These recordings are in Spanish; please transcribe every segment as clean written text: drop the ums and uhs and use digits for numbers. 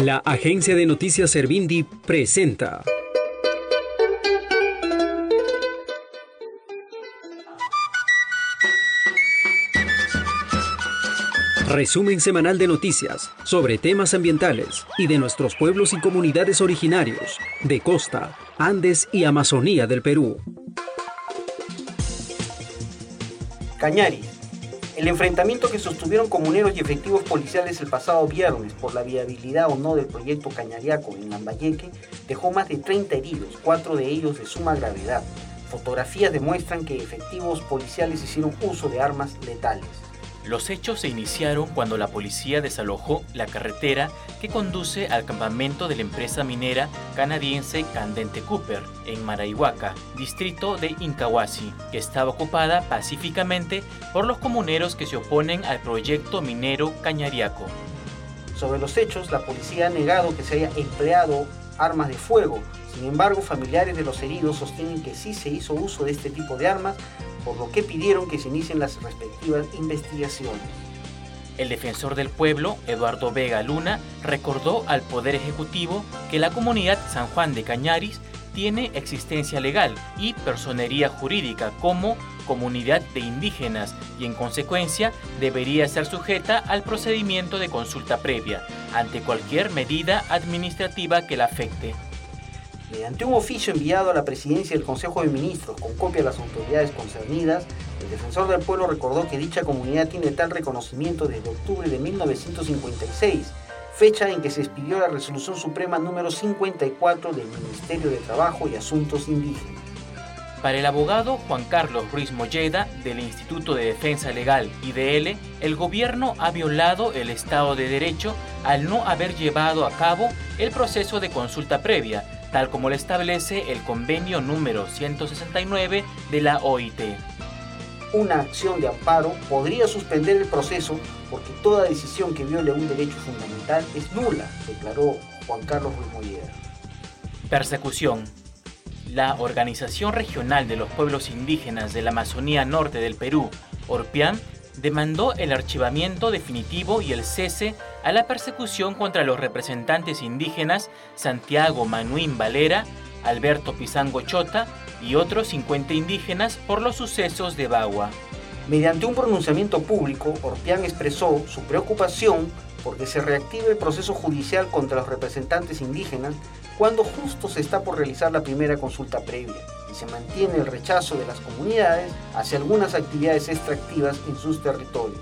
La agencia de noticias Servindi presenta resumen semanal de noticias sobre temas ambientales y de nuestros pueblos y comunidades originarios de costa, Andes y Amazonía del Perú. Cañaris. El enfrentamiento que sostuvieron comuneros y efectivos policiales el pasado viernes por la viabilidad o no del proyecto Cañariaco en Lambayeque dejó más de 30 heridos, 4 de ellos de suma gravedad. Fotografías demuestran que efectivos policiales hicieron uso de armas letales. Los hechos se iniciaron cuando la policía desalojó la carretera que conduce al campamento de la empresa minera canadiense Candente Cooper en Maraihuaca, distrito de Incahuasi, que estaba ocupada pacíficamente por los comuneros que se oponen al proyecto minero Cañariaco. Sobre los hechos, la policía ha negado que se haya empleado armas de fuego. Sin embargo, familiares de los heridos sostienen que sí se hizo uso de este tipo de armas, por lo que pidieron que se inicien las respectivas investigaciones. El defensor del pueblo, Eduardo Vega Luna, recordó al Poder Ejecutivo que la comunidad San Juan de Cañaris tiene existencia legal y personería jurídica como comunidad de indígenas y en consecuencia debería ser sujeta al procedimiento de consulta previa ante cualquier medida administrativa que la afecte. Mediante un oficio enviado a la presidencia del Consejo de Ministros con copia a las autoridades concernidas, el defensor del pueblo recordó que dicha comunidad tiene tal reconocimiento desde octubre de 1956, fecha en que se expidió la Resolución Suprema número 54 del Ministerio de Trabajo y Asuntos Indígenas. Para el abogado Juan Carlos Ruiz Molleda, del Instituto de Defensa Legal IDL, el gobierno ha violado el Estado de Derecho al no haber llevado a cabo el proceso de consulta previa, tal como lo establece el convenio número 169 de la OIT. Una acción de amparo podría suspender el proceso porque toda decisión que viole un derecho fundamental es nula, declaró Juan Carlos Ruiz Molleda. Persecución. La Organización Regional de los Pueblos Indígenas de la Amazonía Norte del Perú, ORPIAN, demandó el archivamiento definitivo y el cese a la persecución contra los representantes indígenas Santiago Manuín Valera, Alberto Pizango Chota y otros 50 indígenas por los sucesos de Bagua. Mediante un pronunciamiento público, ORPIAN expresó su preocupación porque se reactive el proceso judicial contra los representantes indígenas cuando justo se está por realizar la primera consulta previa y se mantiene el rechazo de las comunidades hacia algunas actividades extractivas en sus territorios.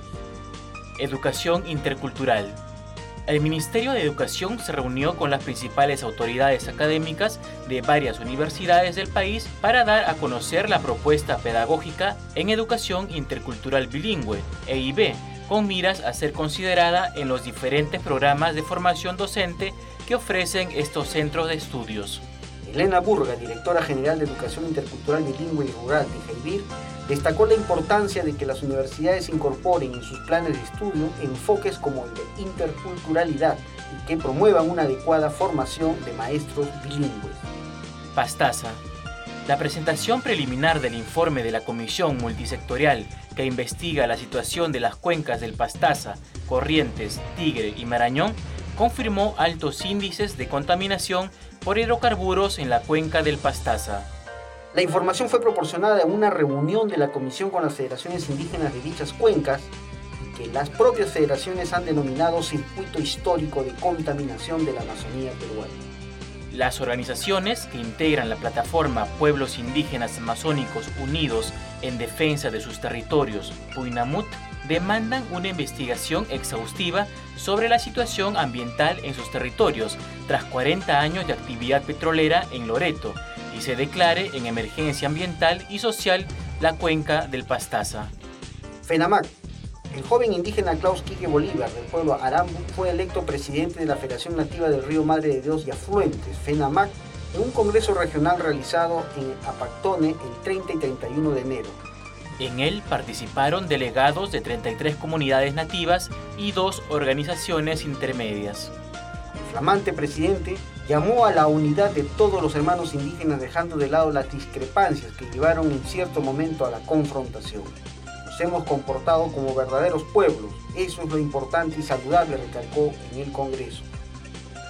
Educación intercultural. El Ministerio de Educación se reunió con las principales autoridades académicas de varias universidades del país para dar a conocer la propuesta pedagógica en educación intercultural bilingüe, EIB, con miras a ser considerada en los diferentes programas de formación docente que ofrecen estos centros de estudios. Elena Burga, directora general de Educación Intercultural Bilingüe y Rural de JAIBIR, destacó la importancia de que las universidades incorporen en sus planes de estudio enfoques como el de interculturalidad y que promuevan una adecuada formación de maestros bilingües. Pastaza. La presentación preliminar del informe de la Comisión Multisectorial que investiga la situación de las cuencas del Pastaza, Corrientes, Tigre y Marañón confirmó altos índices de contaminación por hidrocarburos en la cuenca del Pastaza. La información fue proporcionada en una reunión de la Comisión con las federaciones indígenas de dichas cuencas y que las propias federaciones han denominado circuito histórico de contaminación de la Amazonía peruana. Las organizaciones que integran la plataforma Pueblos Indígenas Amazónicos Unidos en Defensa de sus Territorios, PUINAMUT, demandan una investigación exhaustiva sobre la situación ambiental en sus territorios tras 40 años de actividad petrolera en Loreto y se declare en emergencia ambiental y social la cuenca del Pastaza. FENAMAC. El joven indígena Klaus Quique Bolívar del pueblo Arambu fue electo presidente de la Federación Nativa del Río Madre de Dios y Afluentes, FENAMAC, en un congreso regional realizado en Apactone el 30 y 31 de enero. En él participaron delegados de 33 comunidades nativas y 2 organizaciones intermedias. El flamante presidente llamó a la unidad de todos los hermanos indígenas dejando de lado las discrepancias que llevaron en cierto momento a la confrontación. Nos hemos comportado como verdaderos pueblos, eso es lo importante y saludable, recalcó en el Congreso.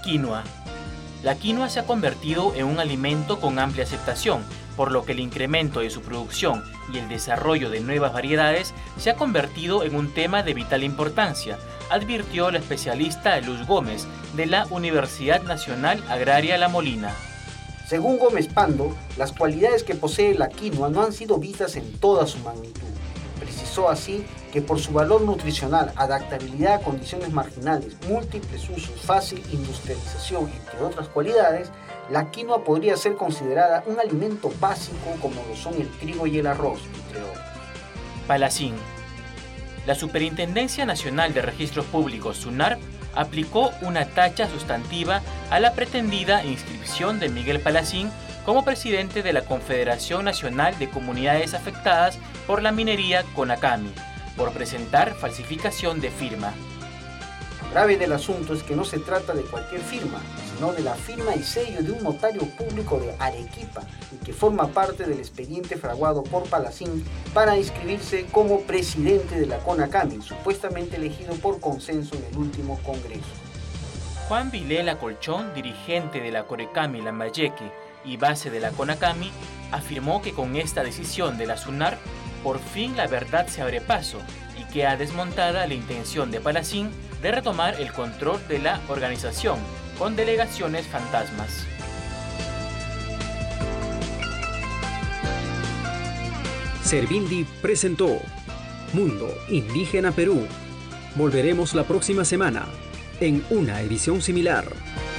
Quinoa. La quinoa se ha convertido en un alimento con amplia aceptación, por lo que el incremento de su producción y el desarrollo de nuevas variedades se ha convertido en un tema de vital importancia, advirtió la especialista Luz Gómez de la Universidad Nacional Agraria La Molina. Según Gómez Pando, las cualidades que posee la quinoa no han sido vistas en toda su magnitud. Precisó así que por su valor nutricional, adaptabilidad a condiciones marginales, múltiples usos, fácil industrialización, entre otras cualidades, la quinoa podría ser considerada un alimento básico como lo son el trigo y el arroz, entre otros. Palacín. La Superintendencia Nacional de Registros Públicos, SUNARP, aplicó una tacha sustantiva a la pretendida inscripción de Miguel Palacín como presidente de la Confederación Nacional de Comunidades Afectadas por la Minería CONACAMI, por presentar falsificación de firma. Lo grave del asunto es que no se trata de cualquier firma, sino de la firma y sello de un notario público de Arequipa y que forma parte del expediente fraguado por Palacín para inscribirse como presidente de la CONACAMI, supuestamente elegido por consenso en el último congreso. Juan Vilela Colchón, dirigente de la Corecami Lambayeque y base de la CONACAMI, afirmó que con esta decisión de la SUNARP, por fin la verdad se abre paso y queda desmontada la intención de Palacín de retomar el control de la organización con delegaciones fantasmas. Servindi presentó Mundo Indígena Perú. Volveremos la próxima semana en una edición similar.